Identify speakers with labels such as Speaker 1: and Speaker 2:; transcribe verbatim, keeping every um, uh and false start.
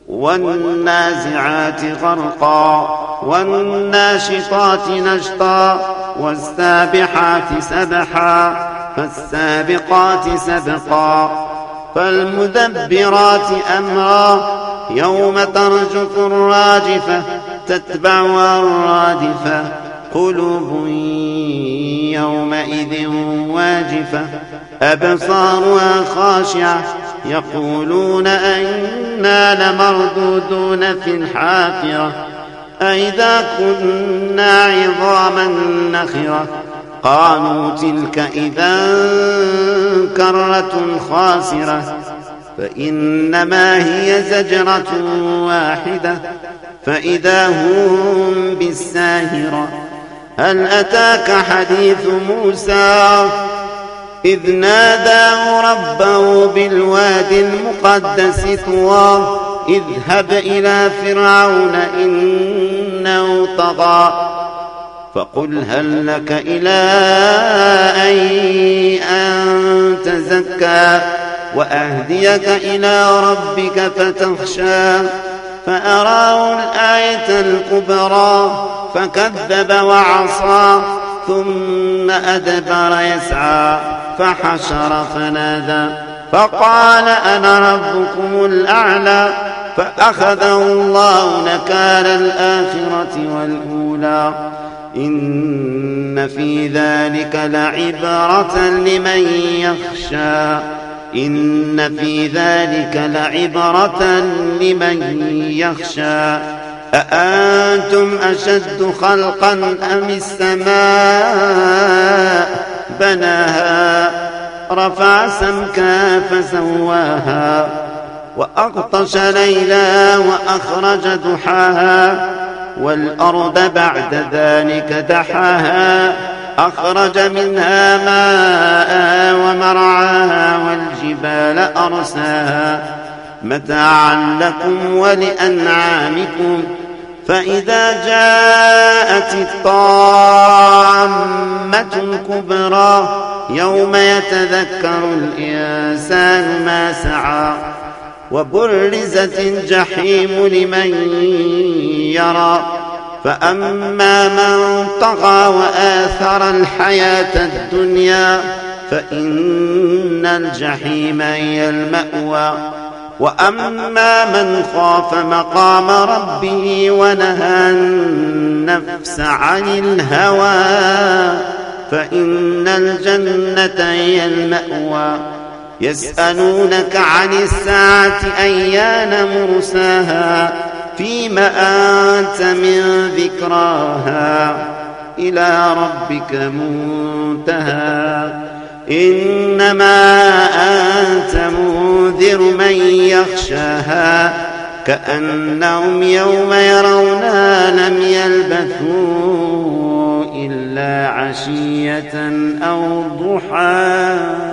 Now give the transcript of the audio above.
Speaker 1: والنازعات غرقا والناشطات نشطا والسابحات سبحا فالسابقات سبقا فالمدبرات أمرا يوم ترجف الراجفة تتبعها الرادفة قلوب يومئذ واجفة أبصارها خاشعة يقولون أئنا لمردودون في الحافرة أئذا كنا عظاما نخرة قالوا تلك إذا كرة خاسرة فإنما هي زجرة واحدة فإذا هم بالساهرة هل أتاك حديث موسى إذ ناداه ربه بالوادي المقدس طوى اذهب إلى فرعون إنه طغى فقل هل لك إلى أن تزكى وأهديك إلى ربك فتخشى فأراه الآية الكبرى فكذب وعصى ثم أدبر يسعى فحشر فنادى فقال أنا ربكم الأعلى فأخذه الله نكال الآخرة والأولى إن في ذلك لعبرة لمن يخشى إن في ذلك لعبرة لمن يخشى أأنتم أشد خلقا أم السماء بناها رفع سمكها فسواها وأغطش ليلها وأخرج ضحاها والأرض بعد ذلك دحاها أخرج منها ماءها ومرعاها والجبال أرساها متاعا لكم ولأنعامكم فإذا جاءت الطامة الكبرى يوم يتذكر الإنسان ما سعى وبرزت الجحيم لمن يرى فأما من طغى وآثر الحياة الدنيا فإن الجحيم هي المأوى وأما من خاف مقام ربه ونهى النفس عن الهوى فإن الجنة هي المأوى يسألونك عن الساعة أيان مرساها فيما أنت من ذكراها إلى ربك منتهى إنما أنت منذر من يخشاها كأنهم يوم يرونها لم يلبثوا إلا عشية أو ضحاها.